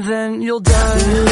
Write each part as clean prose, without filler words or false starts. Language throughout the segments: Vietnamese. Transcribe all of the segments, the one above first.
and then you'll die.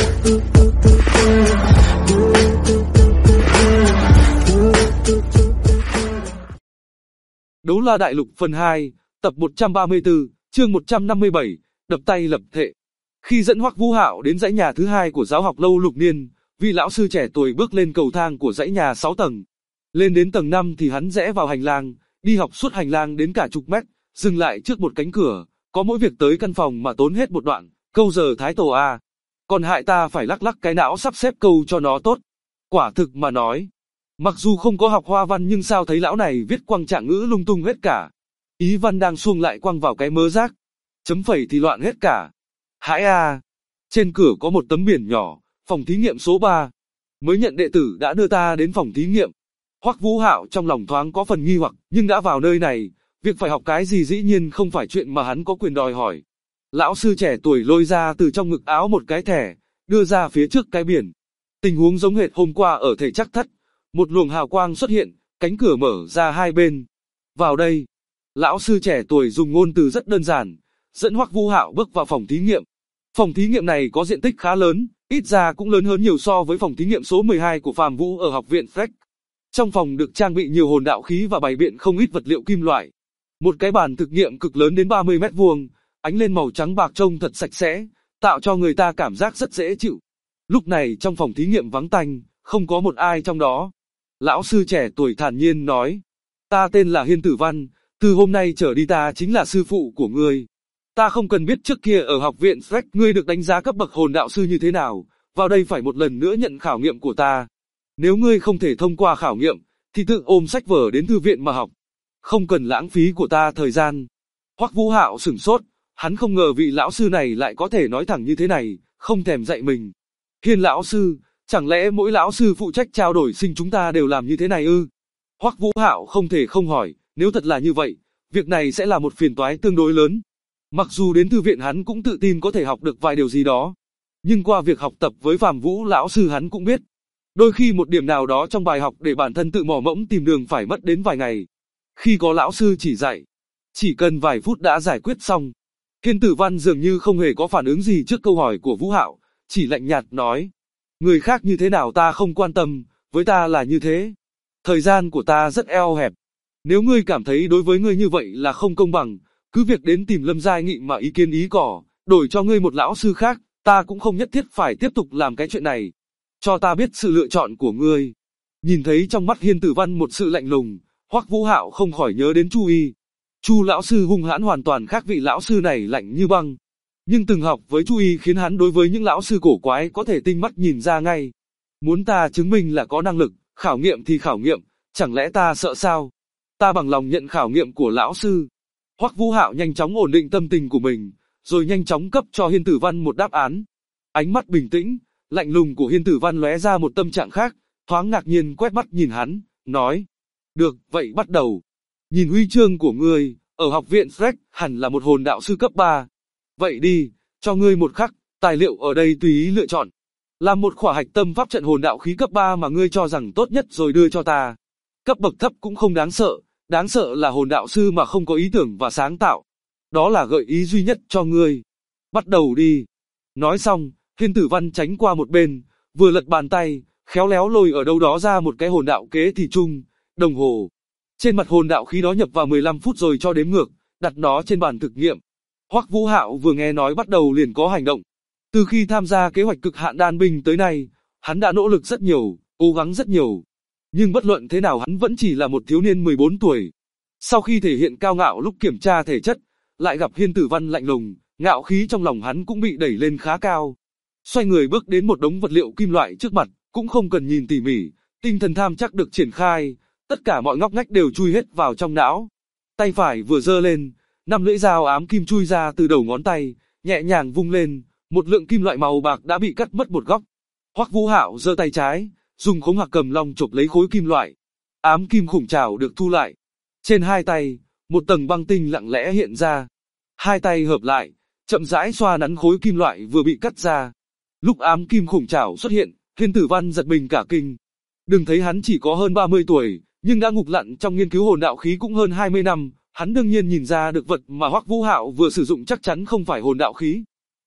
Đấu La Đại Lục phần 2, tập 134, chương 157, đập tay lập thệ. Khi dẫn Hoắc Vũ Hạo đến dãy nhà thứ hai của giáo học lâu Lục Niên, vị lão sư trẻ tuổi bước lên cầu thang của dãy nhà 6 tầng. Lên đến tầng 5 thì hắn rẽ vào hành lang, đi học suốt hành lang đến cả chục mét, dừng lại trước một cánh cửa, có mỗi việc tới căn phòng mà tốn hết một đoạn, câu giờ Thái Tổ a. Còn hại ta phải lắc lắc cái não sắp xếp câu cho nó tốt. Quả thực mà nói, mặc dù không có học hoa văn nhưng sao thấy lão này viết quăng trạng ngữ lung tung hết cả. Ý văn đang xuông lại quăng vào cái mớ rác. Chấm phẩy thì loạn hết cả. Hãi a. Trên cửa có một tấm biển nhỏ, phòng thí nghiệm số 3. Mới nhận đệ tử đã đưa ta đến phòng thí nghiệm. Hoắc Vũ Hạo trong lòng thoáng có phần nghi hoặc, nhưng đã vào nơi này, việc phải học cái gì dĩ nhiên không phải chuyện mà hắn có quyền đòi hỏi. Lão sư trẻ tuổi lôi ra từ trong ngực áo một cái thẻ, đưa ra phía trước cái biển. Tình huống giống hệt hôm qua ở thể chắc thất. Một luồng hào quang xuất hiện, cánh cửa mở ra hai bên. Vào đây. Lão sư trẻ tuổi dùng ngôn từ rất đơn giản, dẫn Hoắc Vũ Hạo bước vào phòng thí nghiệm. Phòng thí nghiệm này có diện tích khá lớn, ít ra cũng lớn hơn nhiều so với phòng thí nghiệm số 12 của Phàm Vũ ở học viện Freck. Trong phòng được trang bị nhiều hồn đạo khí và bày biện không ít vật liệu kim loại. Một cái bàn thực nghiệm cực lớn đến 30 mét vuông, ánh lên màu trắng bạc trông thật sạch sẽ, tạo cho người ta cảm giác rất dễ chịu. Lúc này trong phòng thí nghiệm vắng tanh, không có một ai trong đó. Lão sư trẻ tuổi thản nhiên nói, ta tên là Hiên Tử Văn, từ hôm nay trở đi ta chính là sư phụ của ngươi. Ta không cần biết trước kia ở học viện Freck ngươi được đánh giá cấp bậc hồn đạo sư như thế nào, vào đây phải một lần nữa nhận khảo nghiệm của ta. Nếu ngươi không thể thông qua khảo nghiệm, thì tự ôm sách vở đến thư viện mà học. Không cần lãng phí của ta thời gian. Hoắc Vũ Hạo sửng sốt, hắn không ngờ vị lão sư này lại có thể nói thẳng như thế này, không thèm dạy mình. Hiên lão sư, chẳng lẽ mỗi lão sư phụ trách trao đổi sinh chúng ta đều làm như thế này ư? Hoắc Vũ Hạo không thể không hỏi, nếu thật là như vậy, việc này sẽ là một phiền toái tương đối lớn. Mặc dù đến thư viện hắn cũng tự tin có thể học được vài điều gì đó, nhưng qua việc học tập với Phàm Vũ lão sư hắn cũng biết, đôi khi một điểm nào đó trong bài học để bản thân tự mò mẫm tìm đường phải mất đến vài ngày. Khi có lão sư chỉ dạy, chỉ cần vài phút đã giải quyết xong. Hiên Tử Văn dường như không hề có phản ứng gì trước câu hỏi của Vũ Hạo, chỉ lạnh nhạt nói, người khác như thế nào ta không quan tâm, với ta là như thế. Thời gian của ta rất eo hẹp. Nếu ngươi cảm thấy đối với ngươi như vậy là không công bằng, cứ việc đến tìm Lâm Giai Nghị mà ý kiến ý cỏ, đổi cho ngươi một lão sư khác, ta cũng không nhất thiết phải tiếp tục làm cái chuyện này. Cho ta biết sự lựa chọn của ngươi. Nhìn thấy trong mắt Hiên Tử Văn một sự lạnh lùng, Hoắc Vũ Hạo không khỏi nhớ đến Chu Y. Chu lão sư hung hãn hoàn toàn khác vị lão sư này lạnh như băng. Nhưng từng học với Chu Y khiến hắn đối với những lão sư cổ quái có thể tinh mắt nhìn ra ngay. Muốn ta chứng minh là có năng lực, khảo nghiệm thì khảo nghiệm, chẳng lẽ ta sợ sao? Ta bằng lòng nhận khảo nghiệm của lão sư. Hoắc Vũ Hạo nhanh chóng ổn định tâm tình của mình, rồi nhanh chóng cấp cho Hiên Tử Văn một đáp án. Ánh mắt bình tĩnh, lạnh lùng của Hiên Tử Văn lóe ra một tâm trạng khác, thoáng ngạc nhiên quét mắt nhìn hắn, nói, được, vậy bắt đầu. Nhìn huy chương của ngươi, ở học viện Freck hẳn là một hồn đạo sư cấp 3. Vậy đi, cho ngươi một khắc, tài liệu ở đây tùy ý lựa chọn. Làm một khỏa hạch tâm pháp trận hồn đạo khí cấp 3 mà ngươi cho rằng tốt nhất rồi đưa cho ta. Cấp bậc thấp cũng không đáng sợ là hồn đạo sư mà không có ý tưởng và sáng tạo. Đó là gợi ý duy nhất cho ngươi. Bắt đầu đi. Nói xong, Hiên Tử Văn tránh qua một bên, vừa lật bàn tay, khéo léo lôi ở đâu đó ra một cái hồn đạo kế thì chung, đồng hồ. Trên mặt hồn đạo khí đó nhập vào 15 phút rồi cho đếm ngược, đặt nó trên bàn thực nghiệm. Hoắc Vũ Hạo vừa nghe nói bắt đầu liền có hành động. Từ khi tham gia kế hoạch cực hạn đan binh tới nay, hắn đã nỗ lực rất nhiều, cố gắng rất nhiều. Nhưng bất luận thế nào hắn vẫn chỉ là một thiếu niên 14 tuổi. Sau khi thể hiện cao ngạo lúc kiểm tra thể chất, lại gặp Hiên Tử Văn lạnh lùng, ngạo khí trong lòng hắn cũng bị đẩy lên khá cao. Xoay người bước đến một đống vật liệu kim loại trước mặt, cũng không cần nhìn tỉ mỉ, tinh thần tham chắc được triển khai, tất cả mọi ngóc ngách đều chui hết vào trong não. Tay phải vừa giơ lên, 5 lưỡi dao ám kim chui ra từ đầu ngón tay, nhẹ nhàng vung lên, một lượng kim loại màu bạc đã bị cắt mất một góc. Hoắc Vũ Hạo giơ tay trái, dùng khống hạc cầm long chộp lấy khối kim loại. Ám kim khủng trảo được thu lại. Trên hai tay, một tầng băng tinh lặng lẽ hiện ra. Hai tay hợp lại, chậm rãi xoa nắn khối kim loại vừa bị cắt ra. Lúc ám kim khủng trảo xuất hiện, Hiên Tử Văn giật mình cả kinh. Đừng thấy hắn chỉ có hơn 30 tuổi, nhưng đã ngục lặn trong nghiên cứu hồn đạo khí cũng hơn 20 năm, hắn đương nhiên nhìn ra được vật mà Hoắc Vũ Hạo vừa sử dụng chắc chắn không phải hồn đạo khí.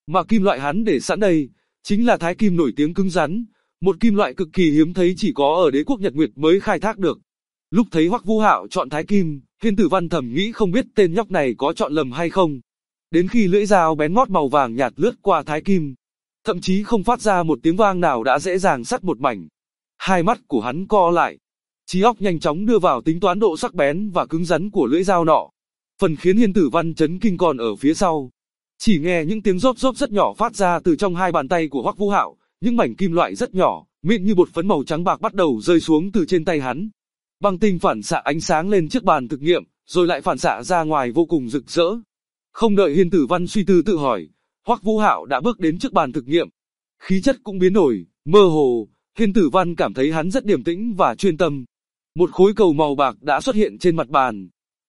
Mà kim loại hắn để sẵn đây, chính là thái kim nổi tiếng cứng rắn, một kim loại cực kỳ hiếm thấy chỉ có ở đế quốc Nhật Nguyệt mới khai thác được. Lúc thấy Hoắc Vũ Hạo chọn thái kim, Hiên Tử Văn thầm nghĩ không biết tên nhóc này có chọn lầm hay không. Đến khi lưỡi dao bén ngót màu vàng nhạt lướt qua thái kim, thậm chí không phát ra một tiếng vang nào đã dễ dàng sắt một mảnh. Hai mắt của hắn co lại, trí óc nhanh chóng đưa vào tính toán độ sắc bén và cứng rắn của lưỡi dao nọ. Phần khiến Hiên Tử Văn chấn kinh còn ở phía sau. Chỉ nghe những tiếng rốp rốp rất nhỏ phát ra từ trong hai bàn tay của Hoắc Vũ Hạo, những mảnh kim loại rất nhỏ, mịn như bột phấn màu trắng bạc bắt đầu rơi xuống từ trên tay hắn. Băng tinh phản xạ ánh sáng lên chiếc bàn thực nghiệm, rồi lại phản xạ ra ngoài vô cùng rực rỡ. Không đợi Hiên Tử Văn suy tư tự hỏi, Hoắc Vũ Hạo đã bước đến trước bàn thực nghiệm. Khí chất cũng biến đổi, mơ hồ, Hiên Tử Văn cảm thấy hắn rất điềm tĩnh và chuyên tâm. Một khối cầu màu bạc đã xuất hiện trên mặt bàn.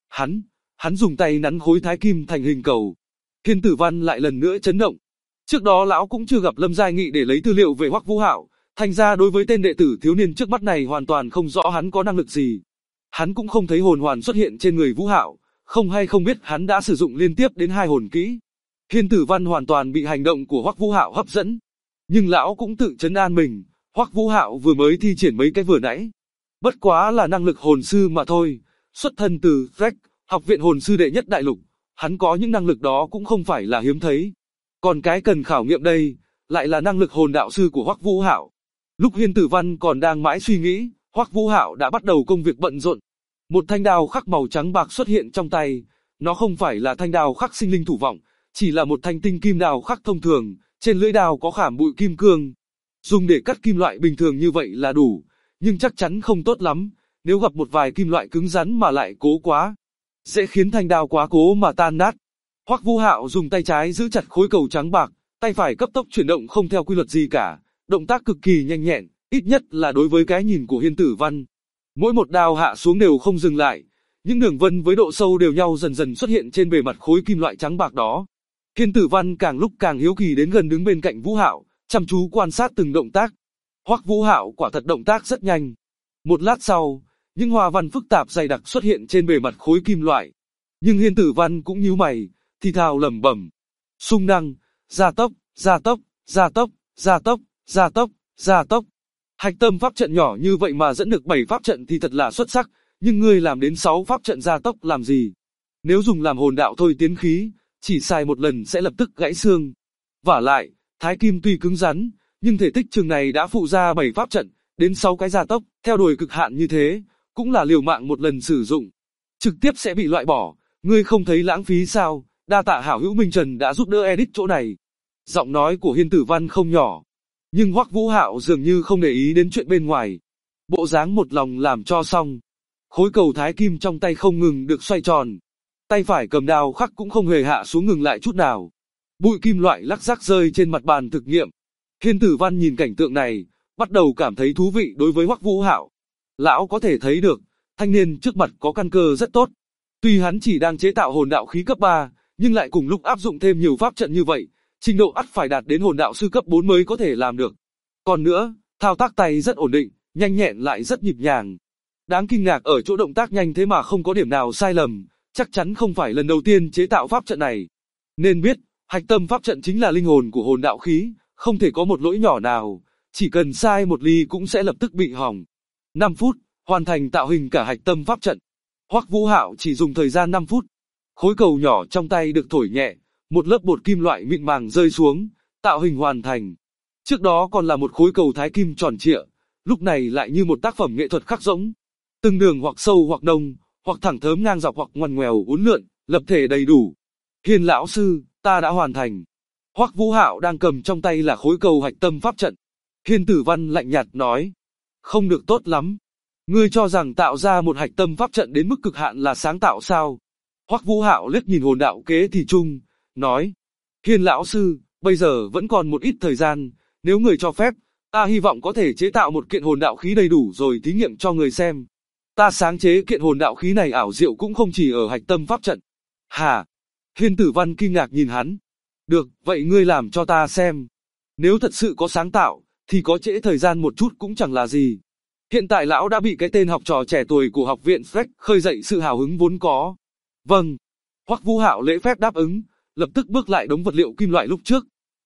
Hắn dùng tay nắn khối thái kim thành hình cầu. Hiên Tử Văn lại lần nữa chấn động. Trước đó lão cũng chưa gặp Lâm Giai Nghị để lấy tư liệu về Hoắc Vũ Hạo, thành ra đối với tên đệ tử thiếu niên trước mắt này hoàn toàn không rõ hắn có năng lực gì. Hắn cũng không thấy hồn hoàn xuất hiện trên người Vũ Hạo, không biết hắn đã sử dụng liên tiếp đến 2 hồn kỹ. Hiên Tử Văn hoàn toàn bị hành động của Hoắc Vũ Hạo hấp dẫn, nhưng lão cũng tự trấn an mình, Hoắc Vũ Hạo vừa mới thi triển mấy cái vừa nãy, bất quá là năng lực hồn sư mà thôi, xuất thân từ Trek, học viện hồn sư đệ nhất đại lục, hắn có những năng lực đó cũng không phải là hiếm thấy. Còn cái cần khảo nghiệm đây, lại là năng lực hồn đạo sư của Hoắc Vũ Hạo. Lúc Hiên Tử Văn còn đang mãi suy nghĩ, Hoắc Vũ Hạo đã bắt đầu công việc bận rộn. Một thanh đao khắc màu trắng bạc xuất hiện trong tay, nó không phải là thanh đao khắc sinh linh thủ vọng, chỉ là một thanh tinh kim đao khắc thông thường, trên lưỡi đao có khảm bụi kim cương. Dùng để cắt kim loại bình thường như vậy là đủ, nhưng chắc chắn không tốt lắm, nếu gặp một vài kim loại cứng rắn mà lại cố quá, sẽ khiến thanh đao quá cố mà tan nát. Hoắc Vũ Hạo dùng tay trái giữ chặt khối cầu trắng bạc, tay phải cấp tốc chuyển động không theo quy luật gì cả, động tác cực kỳ nhanh nhẹn, ít nhất là đối với cái nhìn của Hiên Tử Văn. Mỗi một đao hạ xuống đều không dừng lại, những đường vân với độ sâu đều nhau dần dần xuất hiện trên bề mặt khối kim loại trắng bạc đó. Hiên Tử Văn càng lúc càng hiếu kỳ đến gần đứng bên cạnh Vũ Hạo, chăm chú quan sát từng động tác. Hoắc Vũ Hạo quả thật động tác rất nhanh. Một lát sau, những hoa văn phức tạp dày đặc xuất hiện trên bề mặt khối kim loại. Nhưng Hiên Tử Văn cũng nhíu mày, thì thào lẩm bẩm: xung năng, gia tốc, gia tốc, gia tốc, gia tốc, gia tốc, gia tốc. Hạch tâm pháp trận nhỏ như vậy mà dẫn được 7 pháp trận thì thật là xuất sắc, nhưng ngươi làm đến 6 pháp trận gia tốc làm gì? Nếu dùng làm hồn đạo thôi tiến khí, chỉ xài một lần sẽ lập tức gãy xương. Vả lại, thái kim tuy cứng rắn, nhưng thể tích chừng này đã phụ ra 7 pháp trận, đến 6 cái gia tốc, theo đuổi cực hạn như thế, cũng là liều mạng một lần sử dụng. Trực tiếp sẽ bị loại bỏ, ngươi không thấy lãng phí sao? Đa tạ hảo hữu Minh Trần đã giúp đỡ edit chỗ này. Giọng nói của Hiên Tử Văn không nhỏ, nhưng Hoắc Vũ Hạo dường như không để ý đến chuyện bên ngoài. Bộ dáng một lòng làm cho xong. Khối cầu thái kim trong tay không ngừng được xoay tròn. Tay phải cầm đao khắc cũng không hề hạ xuống ngừng lại chút nào. Bụi kim loại lắc rắc rơi trên mặt bàn thực nghiệm. Hiên Tử Văn nhìn cảnh tượng này, bắt đầu cảm thấy thú vị đối với Hoắc Vũ Hạo. Lão có thể thấy được, thanh niên trước mặt có căn cơ rất tốt. Tuy hắn chỉ đang chế tạo hồn đạo khí cấp 3, nhưng lại cùng lúc áp dụng thêm nhiều pháp trận như vậy, trình độ ắt phải đạt đến hồn đạo sư cấp 4 mới có thể làm được. Còn nữa, thao tác tay rất ổn định, nhanh nhẹn lại rất nhịp nhàng. Đáng kinh ngạc ở chỗ động tác nhanh thế mà không có điểm nào sai lầm, chắc chắn không phải lần đầu tiên chế tạo pháp trận này. Nên biết, hạch tâm pháp trận chính là linh hồn của hồn đạo khí, không thể có một lỗi nhỏ nào, chỉ cần sai một ly cũng sẽ lập tức bị hỏng. 5 phút, hoàn thành tạo hình cả hạch tâm pháp trận. Hoắc Vũ Hạo chỉ dùng thời gian 5 phút. Khối cầu nhỏ trong tay được thổi nhẹ, một lớp bột kim loại mịn màng rơi xuống, tạo hình hoàn thành. Trước đó còn là một khối cầu thái kim tròn trịa, lúc này lại như một tác phẩm nghệ thuật khắc rỗng. Từng đường hoặc sâu hoặc nông, hoặc thẳng thớm ngang dọc hoặc ngoằn ngoèo uốn lượn, lập thể đầy đủ. Hiên lão sư, ta đã hoàn thành. Hoắc Vũ Hạo đang cầm trong tay là khối cầu hạch tâm pháp trận. Hiên Tử Văn lạnh nhạt nói, không được tốt lắm. Ngươi cho rằng tạo ra một hạch tâm pháp trận đến mức cực hạn là sáng tạo sao? Hoắc Vũ Hạo liếc nhìn hồn đạo kế thì trung, nói, Hiên lão sư, bây giờ vẫn còn một ít thời gian, nếu người cho phép, ta hy vọng có thể chế tạo một kiện hồn đạo khí đầy đủ rồi thí nghiệm cho người xem. Ta sáng chế kiện hồn đạo khí này ảo diệu cũng không chỉ ở hạch tâm pháp trận. Hả? Hiên Tử Văn kinh ngạc nhìn hắn. Được, vậy ngươi làm cho ta xem. Nếu thật sự có sáng tạo, thì có trễ thời gian một chút cũng chẳng là gì. Hiện tại lão đã bị cái tên học trò trẻ tuổi của học viện Freck khơi dậy sự hào hứng vốn có. Vâng. Hoắc Vũ Hạo lễ phép đáp ứng, lập tức bước lại đống vật liệu kim loại lúc trước,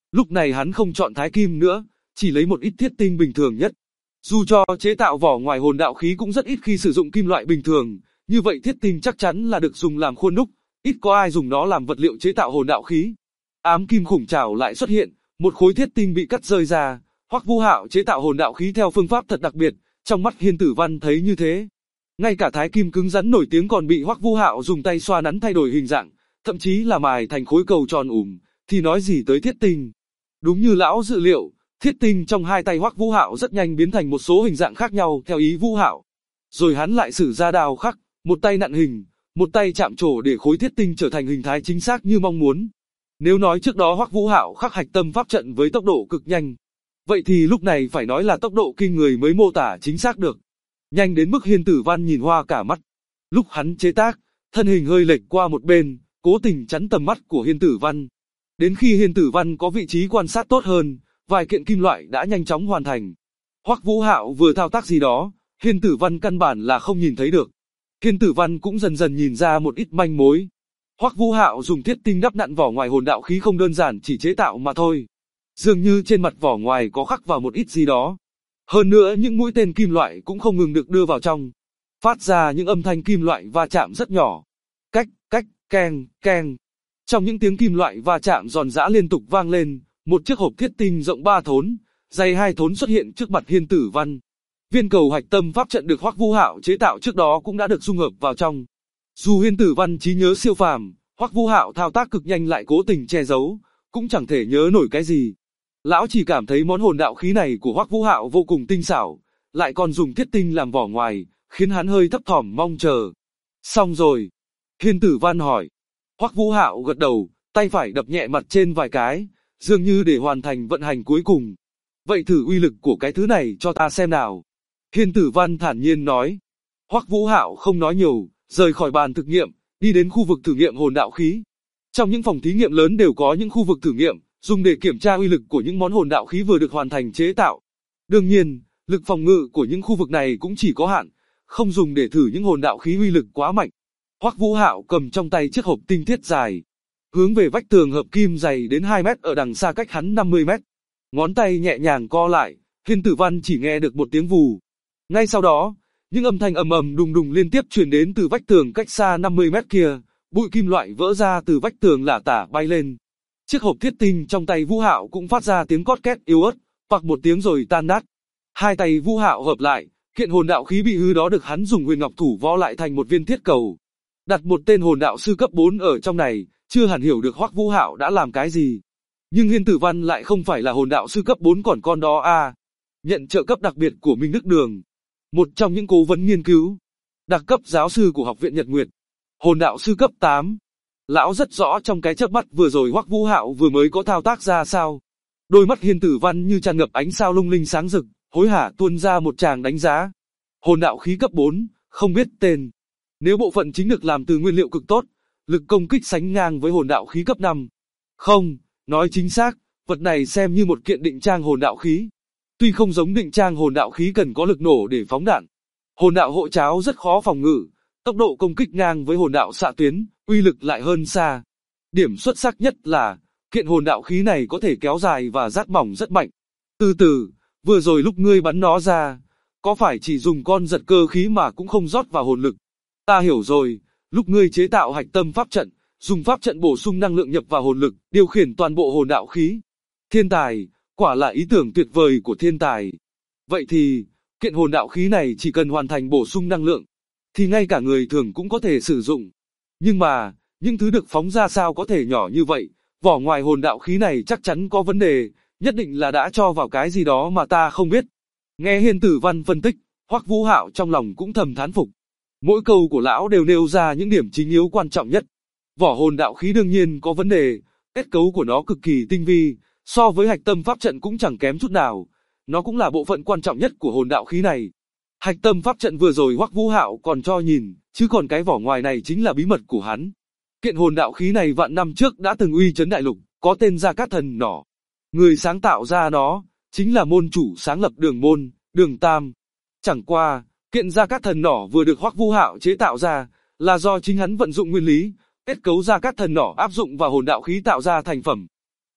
Lúc này hắn không chọn thái kim nữa, chỉ lấy một ít thiết tinh bình thường nhất. Dù cho chế tạo vỏ ngoài hồn đạo khí cũng rất ít khi sử dụng kim loại bình thường, như vậy thiết tinh chắc chắn là được dùng làm khuôn đúc, ít có ai dùng nó làm vật liệu chế tạo hồn đạo khí. Ám kim khủng trảo lại xuất hiện, một khối thiết tinh bị cắt rơi ra. Hoắc Vũ Hạo chế tạo hồn đạo khí theo phương pháp thật đặc biệt, trong mắt Hiên Tử Văn thấy như thế. Ngay cả thái kim cứng rắn nổi tiếng còn bị Hoắc Vũ Hạo dùng tay xoa nắn thay đổi hình dạng, thậm chí là mài thành khối cầu tròn thì nói gì tới thiết tinh. Đúng như lão dự liệu, thiết tinh trong hai tay Hoắc Vũ Hạo rất nhanh biến thành một số hình dạng khác nhau theo ý Vũ Hạo. Rồi hắn lại sử ra đao khắc, một tay nặn hình, một tay chạm trổ để khối thiết tinh trở thành hình thái chính xác như mong muốn. Nếu nói trước đó Hoắc Vũ Hạo khắc hạch tâm pháp trận với tốc độ cực nhanh, vậy thì lúc này phải nói là tốc độ kinh người mới mô tả chính xác được. Nhanh đến mức Hiên Tử Văn nhìn hoa cả mắt. Lúc hắn chế tác, thân hình hơi lệch qua một bên, cố tình chắn tầm mắt của Hiên Tử Văn. Đến khi Hiên Tử Văn có vị trí quan sát tốt hơn, vài kiện kim loại đã nhanh chóng hoàn thành. Hoắc Vũ Hạo vừa thao tác gì đó, Hiên Tử Văn căn bản là không nhìn thấy được. Hiên Tử Văn cũng dần dần nhìn ra một ít manh mối. Hoắc Vũ Hạo dùng thiết tinh đắp nặn vỏ ngoài hồn đạo khí không đơn giản chỉ chế tạo mà thôi. Dường như trên mặt vỏ ngoài có khắc vào một ít gì đó. Hơn nữa những mũi tên kim loại cũng không ngừng được đưa vào trong, phát ra những âm thanh kim loại va chạm rất nhỏ. Cách, cách, keng, keng. Trong những tiếng kim loại va chạm giòn giã liên tục vang lên, một chiếc hộp thiết tinh rộng 3 thốn, dày 2 thốn xuất hiện trước mặt Hiên Tử Văn. Viên cầu hạch tâm pháp trận được Hoắc Vũ Hạo chế tạo trước đó cũng đã được dung hợp vào trong. Dù Hiên Tử Văn trí nhớ siêu phàm, Hoắc Vũ Hạo thao tác cực nhanh lại cố tình che giấu, cũng chẳng thể nhớ nổi cái gì. Lão chỉ cảm thấy món hồn đạo khí này của Hoắc Vũ Hạo vô cùng tinh xảo, lại còn dùng thiết tinh làm vỏ ngoài, khiến hắn hơi thấp thỏm mong chờ. Xong rồi. Hiên Tử Văn hỏi. Hoắc Vũ Hạo gật đầu, tay phải đập nhẹ mặt trên vài cái, dường như để hoàn thành vận hành cuối cùng. Vậy thử uy lực của cái thứ này cho ta xem nào. Hiên Tử Văn thản nhiên nói. Hoắc Vũ Hạo không nói nhiều, rời khỏi bàn thực nghiệm, đi đến khu vực thử nghiệm hồn đạo khí. Trong những phòng thí nghiệm lớn đều có những khu vực thử nghiệm, dùng để kiểm tra uy lực của những món hồn đạo khí vừa được hoàn thành chế tạo. Đương nhiên, lực phòng ngự của những khu vực này cũng chỉ có hạn, không dùng để thử những hồn đạo khí uy lực quá mạnh. Hoắc Vũ Hạo cầm trong tay chiếc hộp tinh thiết dài, hướng về vách tường hợp kim dày đến 2 mét ở đằng xa cách hắn 50 mét. Ngón tay nhẹ nhàng co lại, Hiên Tử Văn chỉ nghe được một tiếng vù. Ngay sau đó, những âm thanh ầm ầm đùng đùng liên tiếp truyền đến từ vách tường cách xa 50 mét kia, bụi kim loại vỡ ra từ vách tường lả tả bay lên. Chiếc hộp thiết tinh trong tay Vũ Hạo cũng phát ra tiếng cót két yếu ớt, phặc một tiếng rồi tan nát. Hai tay Vũ Hạo hợp lại, kiện hồn đạo khí bị hư đó được hắn dùng huyền ngọc thủ võ lại thành một viên thiết cầu. Đặt một tên hồn đạo sư cấp 4 ở trong này, chưa hẳn hiểu được Hoắc Vũ Hạo đã làm cái gì. Nhưng Hiên Tử Văn lại không phải là hồn đạo sư cấp 4 còn con đó à. Nhận trợ cấp đặc biệt của Minh Đức Đường, một trong những cố vấn nghiên cứu, đặc cấp giáo sư của Học viện Nhật Nguyệt. Hồn đạo sư cấp 8. Lão rất rõ trong cái chớp mắt vừa rồi Hoắc Vũ Hạo vừa mới có thao tác ra sao. Đôi mắt Hiên Tử Văn như tràn ngập ánh sao lung linh sáng rực, hối hả tuôn ra một tràng đánh giá. Hồn đạo khí cấp 4, không biết tên. Nếu bộ phận chính được làm từ nguyên liệu cực tốt, lực công kích sánh ngang với hồn đạo khí cấp 5. Không, nói chính xác, vật này xem như một kiện định trang hồn đạo khí. Tuy không giống định trang hồn đạo khí cần có lực nổ để phóng đạn. Hồn đạo hộ cháo rất khó phòng ngự, tốc độ công kích ngang với hồn đạo xạ tuyến, uy lực lại hơn xa. Điểm xuất sắc nhất là, kiện hồn đạo khí này có thể kéo dài và rát mỏng rất mạnh. Từ từ, vừa rồi lúc ngươi bắn nó ra, có phải chỉ dùng con giật cơ khí mà cũng không rót vào hồn lực? Ta hiểu rồi, lúc ngươi chế tạo hạch tâm pháp trận, dùng pháp trận bổ sung năng lượng nhập vào hồn lực, điều khiển toàn bộ hồn đạo khí. Thiên tài, quả là ý tưởng tuyệt vời của thiên tài. Vậy thì, kiện hồn đạo khí này chỉ cần hoàn thành bổ sung năng lượng, thì ngay cả người thường cũng có thể sử dụng. Nhưng mà, những thứ được phóng ra sao có thể nhỏ như vậy, vỏ ngoài hồn đạo khí này chắc chắn có vấn đề, nhất định là đã cho vào cái gì đó mà ta không biết. Nghe Hiên Tử Văn phân tích, Hoắc Vũ Hạo trong lòng cũng thầm thán phục. Mỗi câu của lão đều nêu ra những điểm chính yếu quan trọng nhất. Vỏ hồn đạo khí đương nhiên có vấn đề, kết cấu của nó cực kỳ tinh vi, so với hạch tâm pháp trận cũng chẳng kém chút nào. Nó cũng là bộ phận quan trọng nhất của hồn đạo khí này. Hạch tâm pháp trận vừa rồi Hoắc Vũ Hạo còn cho nhìn, chứ còn cái vỏ ngoài này chính là bí mật của hắn. Kiện hồn đạo khí này vạn năm trước đã từng uy chấn đại lục, có tên Gia Cát Thần Nỏ. Người sáng tạo ra nó, chính là môn chủ sáng lập Đường Môn, Đường Tam. Chẳng qua, kiện Gia Cát Thần Nỏ vừa được Hoắc Vũ Hạo chế tạo ra, là do chính hắn vận dụng nguyên lý, kết cấu Gia Cát Thần Nỏ áp dụng vào hồn đạo khí tạo ra thành phẩm.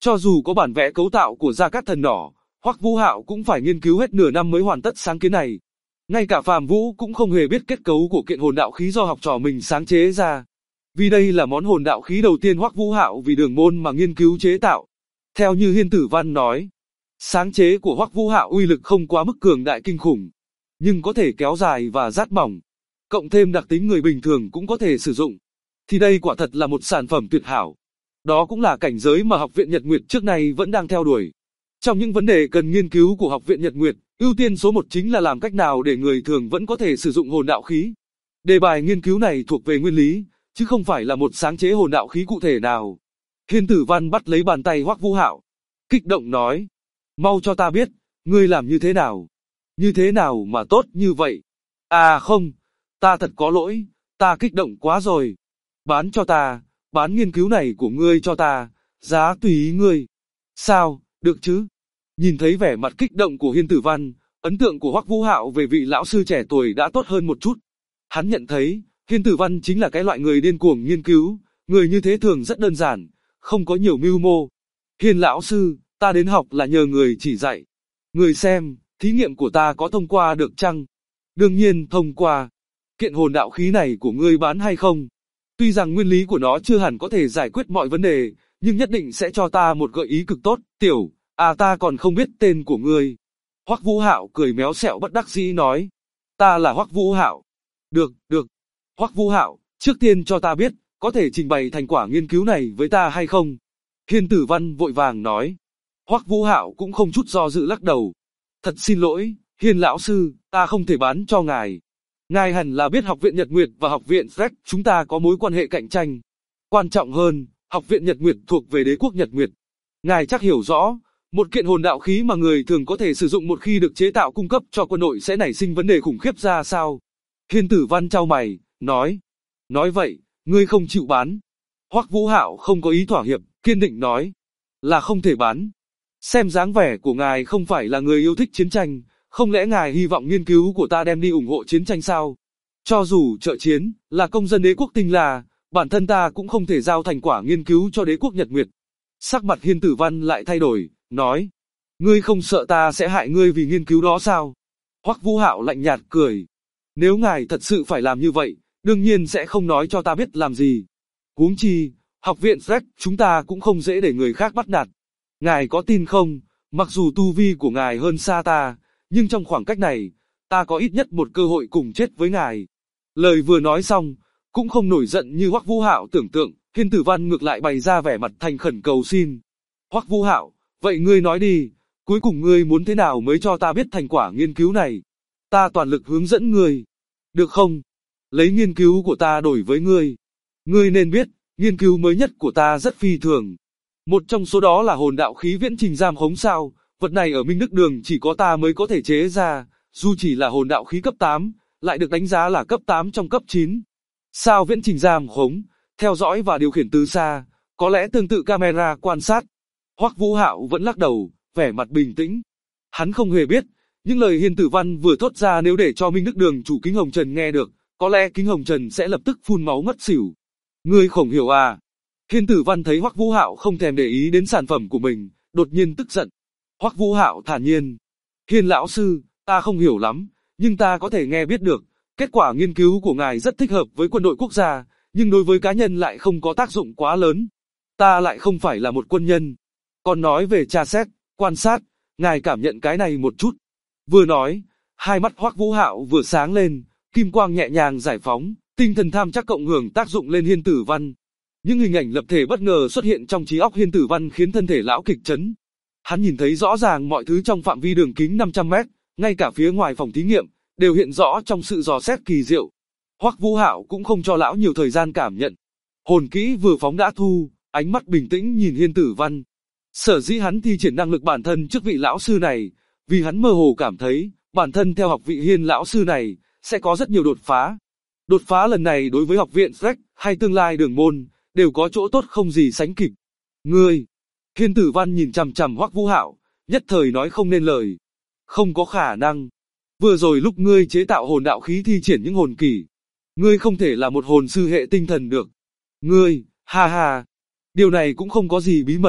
Cho dù có bản vẽ cấu tạo của Gia Cát Thần Nỏ, Hoắc Vũ Hạo cũng phải nghiên cứu hết nửa năm mới hoàn tất sáng kiến này. Ngay cả Phàm Vũ cũng không hề biết kết cấu của kiện hồn đạo khí do học trò mình sáng chế ra. Vì đây là món hồn đạo khí đầu tiên Hoắc Vũ Hạo vì Đường Môn mà nghiên cứu chế tạo. Theo như Hiên Tử Văn nói, sáng chế của Hoắc Vũ Hạo uy lực không quá mức cường đại kinh khủng, nhưng có thể kéo dài và rát mỏng, cộng thêm đặc tính người bình thường cũng có thể sử dụng, thì đây quả thật là một sản phẩm tuyệt hảo. Đó cũng là cảnh giới mà Học viện Nhật Nguyệt trước nay vẫn đang theo đuổi. Trong những vấn đề cần nghiên cứu của Học viện Nhật Nguyệt, ưu tiên số 1 chính là làm cách nào để người thường vẫn có thể sử dụng hồn đạo khí. Đề bài nghiên cứu này thuộc về nguyên lý, chứ không phải là một sáng chế hồn đạo khí cụ thể nào. Hiên Tử Văn bắt lấy bàn tay Hoắc Vũ Hạo, kích động nói, mau cho ta biết, ngươi làm như thế nào? Như thế nào mà tốt như vậy? À không, ta thật có lỗi, ta kích động quá rồi. Bán cho ta, bán nghiên cứu này của ngươi cho ta, giá tùy ý ngươi. Sao, được chứ? Nhìn thấy vẻ mặt kích động của Hiên Tử Văn, ấn tượng của Hoắc Vũ Hạo về vị lão sư trẻ tuổi đã tốt hơn một chút. Hắn nhận thấy, Hiên Tử Văn chính là cái loại người điên cuồng nghiên cứu, người như thế thường rất đơn giản, không có nhiều mưu mô. Hiên lão sư, ta đến học là nhờ người chỉ dạy. Người xem, thí nghiệm của ta có thông qua được chăng? Đương nhiên thông qua. Kiện hồn đạo khí này của ngươi bán hay không? Tuy rằng nguyên lý của nó chưa hẳn có thể giải quyết mọi vấn đề, nhưng nhất định sẽ cho ta một gợi ý cực tốt. Tiểu, ta còn không biết tên của ngươi. Hoắc Vũ Hạo cười méo xẹo bất đắc dĩ nói. Ta là Hoắc Vũ Hạo. Được. Hoắc Vũ Hạo, trước tiên cho ta biết, có thể trình bày thành quả nghiên cứu này với ta hay không? Hiên Tử Văn vội vàng nói. Hoắc Vũ Hạo cũng không chút do dự lắc đầu. Thật xin lỗi, Hiên lão sư, ta không thể bán cho ngài. Ngài hẳn là biết Học viện Nhật Nguyệt và Học viện Freck chúng ta có mối quan hệ cạnh tranh. Quan trọng hơn, Học viện Nhật Nguyệt thuộc về đế quốc Nhật Nguyệt. Ngài chắc hiểu rõ, một kiện hồn đạo khí mà người thường có thể sử dụng một khi được chế tạo cung cấp cho quân đội sẽ nảy sinh vấn đề khủng khiếp ra sao. Hiên Tử Văn chau mày, nói. Nói vậy, ngươi không chịu bán. Hoắc Vũ Hạo không có ý thỏa hiệp, kiên định nói. Là không thể bán. Xem dáng vẻ của ngài không phải là người yêu thích chiến tranh, không lẽ ngài hy vọng nghiên cứu của ta đem đi ủng hộ chiến tranh sao? Cho dù trợ chiến, là công dân đế quốc Tinh La, bản thân ta cũng không thể giao thành quả nghiên cứu cho đế quốc Nhật Nguyệt. Sắc mặt Hiên Tử Văn lại thay đổi, nói. Ngươi không sợ ta sẽ hại ngươi vì nghiên cứu đó sao? Hoắc Vũ Hạo lạnh nhạt cười. Nếu ngài thật sự phải làm như vậy, đương nhiên sẽ không nói cho ta biết làm gì. Huống chi, Học viện Freck chúng ta cũng không dễ để người khác bắt nạt. Ngài có tin không, mặc dù tu vi của ngài hơn xa ta, nhưng trong khoảng cách này, ta có ít nhất một cơ hội cùng chết với ngài. Lời vừa nói xong, cũng không nổi giận như Hoắc Vũ Hạo tưởng tượng, Hiên Tử Văn ngược lại bày ra vẻ mặt thành khẩn cầu xin. Hoắc Vũ Hạo, vậy ngươi nói đi, cuối cùng ngươi muốn thế nào mới cho ta biết thành quả nghiên cứu này? Ta toàn lực hướng dẫn ngươi. Được không? Lấy nghiên cứu của ta đổi với ngươi. Ngươi nên biết, nghiên cứu mới nhất của ta rất phi thường. Một trong số đó là hồn đạo khí viễn trình giam khống sao, vật này ở Minh Đức Đường chỉ có ta mới có thể chế ra, dù chỉ là hồn đạo khí cấp 8, lại được đánh giá là cấp 8 trong cấp 9. Sao viễn trình giam khống, theo dõi và điều khiển từ xa, có lẽ tương tự camera quan sát. Hoắc Vũ Hạo vẫn lắc đầu, vẻ mặt bình tĩnh. Hắn không hề biết, những lời Hiên Tử Văn vừa thốt ra nếu để cho Minh Đức Đường chủ Kính Hồng Trần nghe được, có lẽ Kính Hồng Trần sẽ lập tức phun máu ngất xỉu. Ngươi không hiểu à? Hiên Tử Văn thấy Hoắc Vũ Hạo không thèm để ý đến sản phẩm của mình, đột nhiên tức giận. Hoắc Vũ Hạo thản nhiên. Hiên lão sư, ta không hiểu lắm, nhưng ta có thể nghe biết được, kết quả nghiên cứu của ngài rất thích hợp với quân đội quốc gia, nhưng đối với cá nhân lại không có tác dụng quá lớn. Ta lại không phải là một quân nhân. Còn nói về tra xét, quan sát, ngài cảm nhận cái này một chút. Vừa nói, hai mắt Hoắc Vũ Hạo vừa sáng lên, kim quang nhẹ nhàng giải phóng, tinh thần tham chắc cộng hưởng tác dụng lên Hiên Tử Văn. Những hình ảnh lập thể bất ngờ xuất hiện trong trí óc Hiên Tử Văn khiến thân thể lão kịch chấn. Hắn nhìn thấy rõ ràng mọi thứ trong phạm vi đường kính 500 mét, ngay cả phía ngoài phòng thí nghiệm, đều hiện rõ trong sự dò xét kỳ diệu. Hoắc Vũ Hạo cũng không cho lão nhiều thời gian cảm nhận. Hồn kỹ vừa phóng đã thu, ánh mắt bình tĩnh nhìn Hiên Tử Văn. Sở dĩ hắn thi triển năng lực bản thân trước vị lão sư này, vì hắn mơ hồ cảm thấy, bản thân theo học vị Hiên lão sư này, sẽ có rất nhiều đột phá. Đột phá lần này đối với học viện Freck hay tương lai Đường Môn, đều có chỗ tốt không gì sánh kịp. Ngươi, Hiên Tử Văn nhìn chằm chằm Hoắc Vũ Hạo, nhất thời nói không nên lời. Không có khả năng. Vừa rồi lúc ngươi chế tạo hồn đạo khí thi triển những hồn kỳ, ngươi không thể là một hồn sư hệ tinh thần được. Ngươi, ha ha. Điều này cũng không có gì bí mật,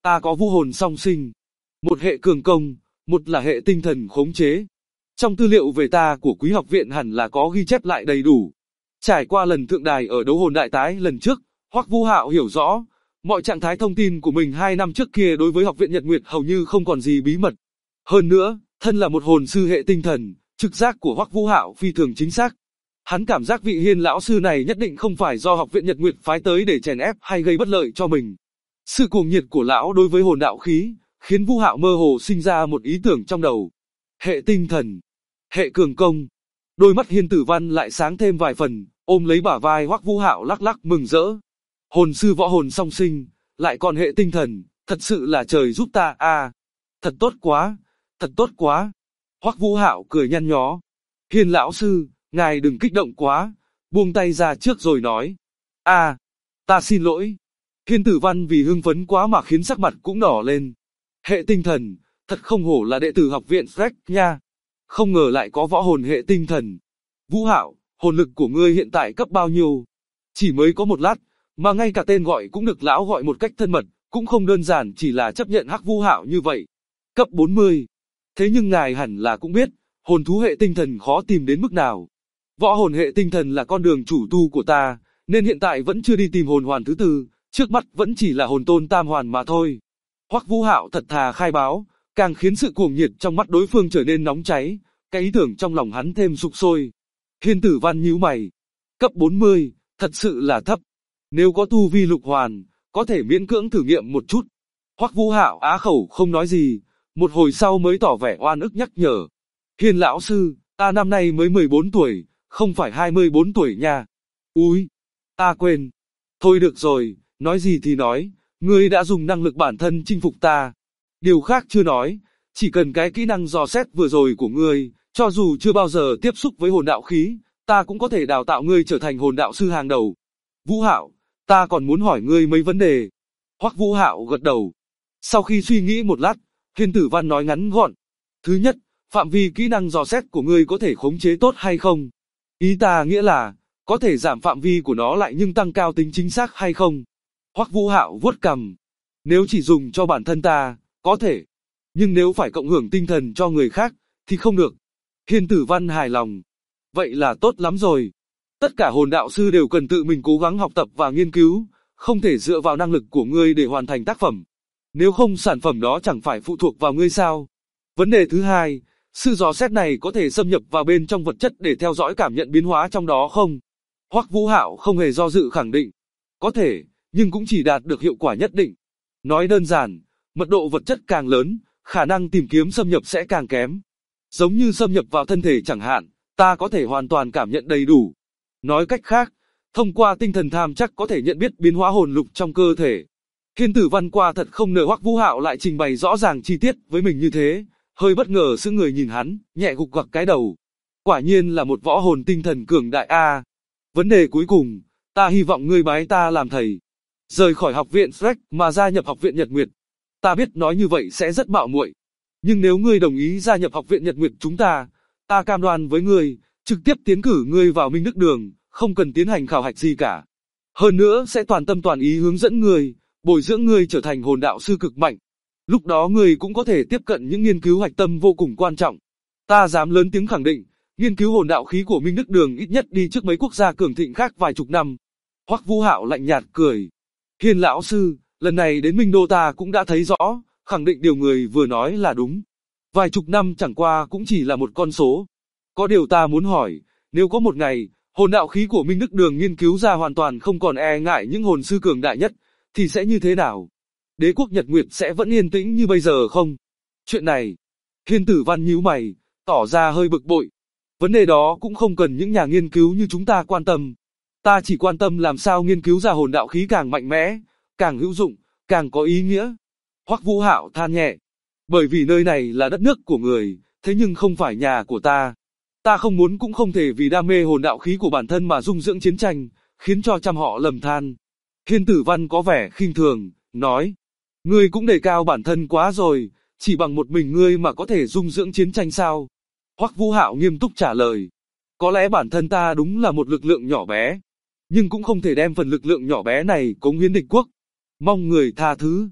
Ta có vũ hồn song sinh, một hệ cường công, một là hệ tinh thần khống chế. Trong tư liệu về ta của Quý học viện hẳn là có ghi chép lại đầy đủ. Trải qua lần thượng đài ở đấu hồn đại tái lần trước, Hoắc Vũ Hạo hiểu rõ, mọi trạng thái thông tin của mình 2 năm trước kia đối với học viện Nhật Nguyệt hầu như không còn gì bí mật. Hơn nữa, thân là một hồn sư hệ tinh thần, trực giác của Hoắc Vũ Hạo phi thường chính xác. Hắn cảm giác vị Hiên lão sư này nhất định không phải do học viện Nhật Nguyệt phái tới để chèn ép hay gây bất lợi cho mình. Sự cuồng nhiệt của lão đối với hồn đạo khí, khiến Vũ Hạo mơ hồ sinh ra một ý tưởng trong đầu. Hệ tinh thần, hệ cường công. Đôi mắt Hiên Tử Văn lại sáng thêm vài phần, ôm lấy bả vai Hoắc Vũ Hạo lắc lắc mừng rỡ. Hồn sư võ hồn song sinh, lại còn hệ tinh thần, thật sự là trời giúp ta a. Thật tốt quá, thật tốt quá. Hoắc Vũ Hạo cười nhăn nhó. Hiên lão sư, ngài đừng kích động quá, buông tay ra trước rồi nói. Ta xin lỗi. Hiên Tử Văn vì hưng phấn quá mà khiến sắc mặt cũng đỏ lên. Hệ tinh thần, thật không hổ là đệ tử học viện Freck nha. Không ngờ lại có võ hồn hệ tinh thần. Vũ Hạo, hồn lực của ngươi hiện tại cấp bao nhiêu? Chỉ mới có một lát, mà ngay cả tên gọi cũng được lão gọi một cách thân mật, cũng không đơn giản chỉ là chấp nhận Hắc Vũ Hạo như vậy. Cấp 40. Thế nhưng ngài hẳn là cũng biết, hồn thú hệ tinh thần khó tìm đến mức nào. Võ hồn hệ tinh thần là con đường chủ tu của ta, nên hiện tại vẫn chưa đi tìm hồn hoàn thứ tư, trước mắt vẫn chỉ là hồn tôn tam hoàn mà thôi. Hoắc Vũ Hạo thật thà khai báo, càng khiến sự cuồng nhiệt trong mắt đối phương trở nên nóng cháy, cái ý tưởng trong lòng hắn thêm sục sôi. Hiên Tử Văn nhíu mày. Cấp 40, thật sự là thấp. Nếu có tu vi lục hoàn, có thể miễn cưỡng thử nghiệm một chút. Hoắc Vũ Hạo á khẩu không nói gì, một hồi sau mới tỏ vẻ oan ức nhắc nhở. Hiên lão sư, ta năm nay mới 14 tuổi, không phải 24 tuổi nha. Úi, ta quên. Thôi được rồi, nói gì thì nói, ngươi đã dùng năng lực bản thân chinh phục ta. Điều khác chưa nói, chỉ cần cái kỹ năng dò xét vừa rồi của ngươi, cho dù chưa bao giờ tiếp xúc với hồn đạo khí, ta cũng có thể đào tạo ngươi trở thành hồn đạo sư hàng đầu. Vũ Hạo, ta còn muốn hỏi ngươi mấy vấn đề. Hoắc Vũ Hạo gật đầu. Sau khi suy nghĩ một lát, Hiên Tử Văn nói ngắn gọn. Thứ nhất, phạm vi kỹ năng dò xét của ngươi có thể khống chế tốt hay không? Ý ta nghĩa là, có thể giảm phạm vi của nó lại nhưng tăng cao tính chính xác hay không? Hoắc Vũ Hạo vuốt cằm. Nếu chỉ dùng cho bản thân ta, có thể. Nhưng nếu phải cộng hưởng tinh thần cho người khác, thì không được. Hiên Tử Văn hài lòng. Vậy là tốt lắm rồi. Tất cả hồn đạo sư đều cần tự mình cố gắng học tập và nghiên cứu, không thể dựa vào năng lực của ngươi để hoàn thành tác phẩm. Nếu không sản phẩm đó chẳng phải phụ thuộc vào ngươi sao? Vấn đề thứ hai, sự dò xét này có thể xâm nhập vào bên trong vật chất để theo dõi cảm nhận biến hóa trong đó không? Hoắc Vũ Hạo không hề do dự khẳng định. Có thể, nhưng cũng chỉ đạt được hiệu quả nhất định. Nói đơn giản, mật độ vật chất càng lớn, khả năng tìm kiếm xâm nhập sẽ càng kém. Giống như xâm nhập vào thân thể chẳng hạn, ta có thể hoàn toàn cảm nhận đầy đủ. Nói cách khác, thông qua tinh thần tham chắc có thể nhận biết biến hóa hồn lục trong cơ thể. Hiên Tử Văn qua thật không ngờ Hoắc Vũ Hạo lại trình bày rõ ràng chi tiết với mình như thế, hơi bất ngờ sững người nhìn hắn, nhẹ gục gặc cái đầu. Quả nhiên là một võ hồn tinh thần cường đại a. Vấn đề cuối cùng, ta hy vọng ngươi bái ta làm thầy. Rời khỏi học viện Freck mà gia nhập học viện Nhật Nguyệt. Ta biết nói như vậy sẽ rất mạo muội, nhưng nếu ngươi đồng ý gia nhập học viện Nhật Nguyệt chúng ta cam đoan với ngươi, trực tiếp tiến cử ngươi vào Minh Đức Đường, không cần tiến hành khảo hạch gì cả. Hơn nữa sẽ toàn tâm toàn ý hướng dẫn ngươi, bồi dưỡng ngươi trở thành hồn đạo sư cực mạnh. Lúc đó ngươi cũng có thể tiếp cận những nghiên cứu hạch tâm vô cùng quan trọng. Ta dám lớn tiếng khẳng định, nghiên cứu hồn đạo khí của Minh Đức Đường ít nhất đi trước mấy quốc gia cường thịnh khác vài chục năm. Hoắc Vũ Hạo lạnh nhạt cười. Hiên lão sư, lần này đến Minh Đô ta cũng đã thấy rõ, khẳng định điều người vừa nói là đúng. Vài chục năm chẳng qua cũng chỉ là một con số. Có điều ta muốn hỏi, nếu có một ngày, hồn đạo khí của Minh Đức Đường nghiên cứu ra hoàn toàn không còn e ngại những hồn sư cường đại nhất, thì sẽ như thế nào? Đế quốc Nhật Nguyệt sẽ vẫn yên tĩnh như bây giờ không? Chuyện này, Hiên Tử Văn nhíu mày, tỏ ra hơi bực bội. Vấn đề đó cũng không cần những nhà nghiên cứu như chúng ta quan tâm. Ta chỉ quan tâm làm sao nghiên cứu ra hồn đạo khí càng mạnh mẽ, càng hữu dụng, càng có ý nghĩa. Hoắc Vũ Hạo than nhẹ. Bởi vì nơi này là đất nước của người, thế nhưng không phải nhà của ta. Ta không muốn cũng không thể vì đam mê hồn đạo khí của bản thân mà dung dưỡng chiến tranh, khiến cho trăm họ lầm than. Hiên Tử Văn có vẻ khinh thường, nói. Ngươi cũng đề cao bản thân quá rồi, chỉ bằng một mình ngươi mà có thể dung dưỡng chiến tranh sao? Hoắc Vũ Hạo nghiêm túc trả lời. Có lẽ bản thân ta đúng là một lực lượng nhỏ bé, nhưng cũng không thể đem phần lực lượng nhỏ bé này cống hiến địch quốc. Mong người tha thứ.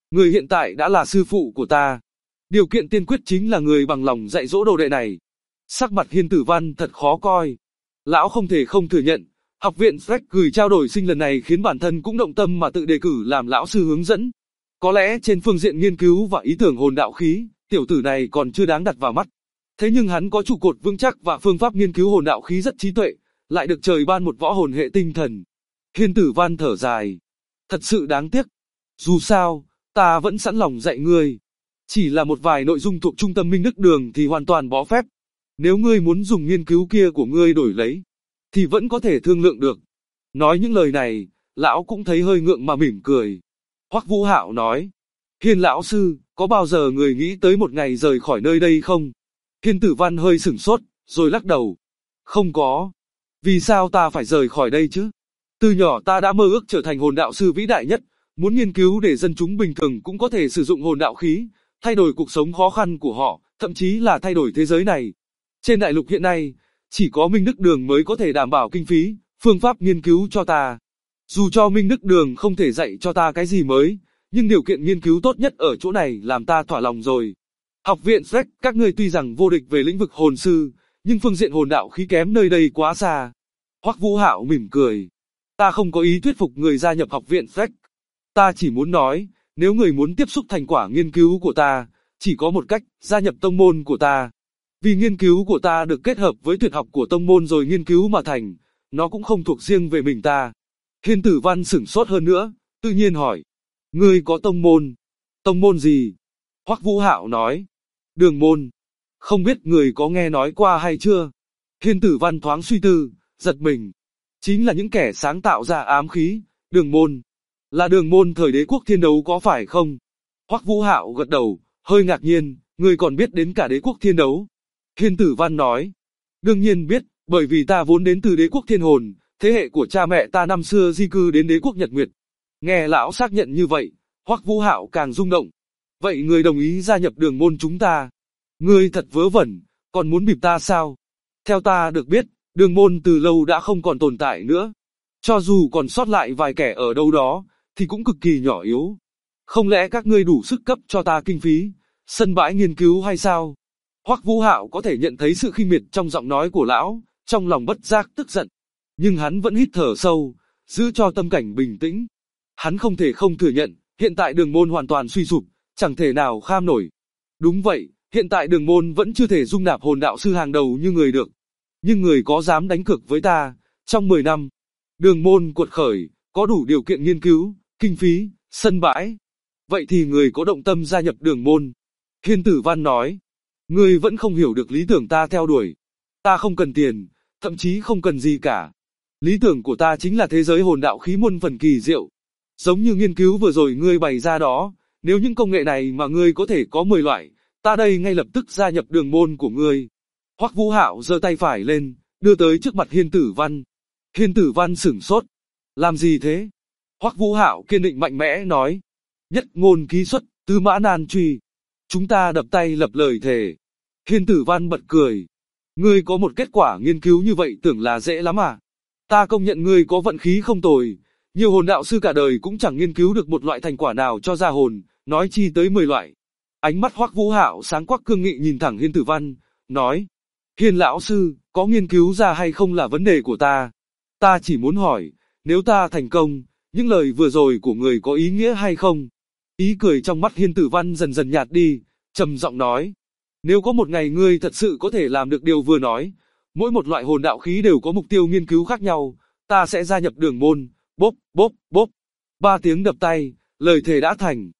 Người hiện tại đã là sư phụ của ta. Điều kiện tiên quyết chính là người bằng lòng dạy dỗ đồ đệ này. Sắc mặt Hiên Tử Văn thật khó coi. Lão không thể không thừa nhận, học viện Freck gửi trao đổi sinh lần này khiến bản thân cũng động tâm mà tự đề cử làm lão sư hướng dẫn. Có lẽ trên phương diện nghiên cứu và ý tưởng hồn đạo khí, tiểu tử này còn chưa đáng đặt vào mắt. Thế nhưng hắn có trụ cột vững chắc và phương pháp nghiên cứu hồn đạo khí rất trí tuệ, lại được trời ban một võ hồn hệ tinh thần. Hiên Tử Văn thở dài. Thật sự đáng tiếc. Dù sao, ta vẫn sẵn lòng dạy ngươi. Chỉ là một vài nội dung thuộc trung tâm Minh Đức Đường thì hoàn toàn bó phép. Nếu ngươi muốn dùng nghiên cứu kia của ngươi đổi lấy, thì vẫn có thể thương lượng được. Nói những lời này, lão cũng thấy hơi ngượng mà mỉm cười. Hoắc Vũ Hạo nói, Hiên lão sư, có bao giờ người nghĩ tới một ngày rời khỏi nơi đây không? Hiên Tử Văn hơi sửng sốt, rồi lắc đầu. Không có. Vì sao ta phải rời khỏi đây chứ? Từ nhỏ ta đã mơ ước trở thành hồn đạo sư vĩ đại nhất, muốn nghiên cứu để dân chúng bình thường cũng có thể sử dụng hồn đạo khí, thay đổi cuộc sống khó khăn của họ, thậm chí là thay đổi thế giới này. Trên đại lục hiện nay, chỉ có Minh Đức Đường mới có thể đảm bảo kinh phí, phương pháp nghiên cứu cho ta. Dù cho Minh Đức Đường không thể dạy cho ta cái gì mới, nhưng điều kiện nghiên cứu tốt nhất ở chỗ này làm ta thỏa lòng rồi. Học viện Freck, các ngươi tuy rằng vô địch về lĩnh vực hồn sư, nhưng phương diện hồn đạo khí kém nơi đây quá xa. Hoắc Vũ Hạo mỉm cười. Ta không có ý thuyết phục người gia nhập học viện Freck. Ta chỉ muốn nói, nếu người muốn tiếp xúc thành quả nghiên cứu của ta, chỉ có một cách, gia nhập tông môn của ta. Vì nghiên cứu của ta được kết hợp với tuyệt học của tông môn rồi nghiên cứu mà thành, nó cũng không thuộc riêng về mình ta. Hiên Tử Văn sửng sốt hơn nữa, tự nhiên hỏi. Ngươi có tông môn? Tông môn gì? Hoắc Vũ Hạo nói. Đường môn. Không biết người có nghe nói qua hay chưa? Hiên Tử Văn thoáng suy tư, giật mình. Chính là những kẻ sáng tạo ra ám khí, đường môn. Là đường môn thời đế quốc thiên đấu có phải không? Hoắc Vũ Hạo gật đầu, hơi ngạc nhiên, ngươi còn biết đến cả đế quốc thiên đấu. Hiên Tử Văn nói. Đương nhiên biết, bởi vì ta vốn đến từ đế quốc thiên hồn, thế hệ của cha mẹ ta năm xưa di cư đến đế quốc Nhật Nguyệt. Nghe lão xác nhận như vậy, Hoắc Vũ Hạo càng rung động. Vậy người đồng ý gia nhập đường môn chúng ta? Ngươi thật vớ vẩn, còn muốn bịp ta sao? Theo ta được biết, đường môn từ lâu đã không còn tồn tại nữa. Cho dù còn sót lại vài kẻ ở đâu đó, thì cũng cực kỳ nhỏ yếu. Không lẽ các ngươi đủ sức cấp cho ta kinh phí, sân bãi nghiên cứu hay sao? Hoắc Vũ Hạo có thể nhận thấy sự khinh miệt trong giọng nói của lão, trong lòng bất giác tức giận. Nhưng hắn vẫn hít thở sâu, giữ cho tâm cảnh bình tĩnh. Hắn không thể không thừa nhận, hiện tại đường môn hoàn toàn suy sụp, chẳng thể nào kham nổi. Đúng vậy, hiện tại đường môn vẫn chưa thể dung nạp hồn đạo sư hàng đầu như người được. Nhưng người có dám đánh cược với ta, trong 10 năm, đường môn quật khởi, có đủ điều kiện nghiên cứu, kinh phí, sân bãi. Vậy thì người có động tâm gia nhập đường môn? Hiên Tử Văn nói, ngươi vẫn không hiểu được lý tưởng ta theo đuổi. Ta không cần tiền, thậm chí không cần gì cả. Lý tưởng của ta chính là thế giới hồn đạo khí muôn phần kỳ diệu. Giống như nghiên cứu vừa rồi ngươi bày ra đó, nếu những công nghệ này mà ngươi có thể có 10 loại, ta đây ngay lập tức gia nhập đường môn của ngươi. Hoắc Vũ Hạo giơ tay phải lên, đưa tới trước mặt Hiên Tử Văn. Hiên Tử Văn sửng sốt. Làm gì thế? Hoắc Vũ Hạo kiên định mạnh mẽ nói. Nhất ngôn ký xuất, tư mã nan truy. Chúng ta đập tay lập lời thề. Hiên Tử Văn bật cười. Ngươi có một kết quả nghiên cứu như vậy tưởng là dễ lắm à? Ta công nhận ngươi có vận khí không tồi. Nhiều hồn đạo sư cả đời cũng chẳng nghiên cứu được một loại thành quả nào cho ra hồn, nói chi tới 10 loại. Ánh mắt Hoắc Vũ Hạo sáng quắc cương nghị nhìn thẳng Hiên Tử Văn, nói. Hiên lão sư, có nghiên cứu ra hay không là vấn đề của ta. Ta chỉ muốn hỏi, nếu ta thành công, những lời vừa rồi của người có ý nghĩa hay không? Ý cười trong mắt Hiên Tử Văn dần dần nhạt đi, trầm giọng nói. Nếu có một ngày ngươi thật sự có thể làm được điều vừa nói, mỗi một loại hồn đạo khí đều có mục tiêu nghiên cứu khác nhau, ta sẽ gia nhập đường môn. Bốp, bốp, bốp. 3 tiếng đập tay, lời thề đã thành.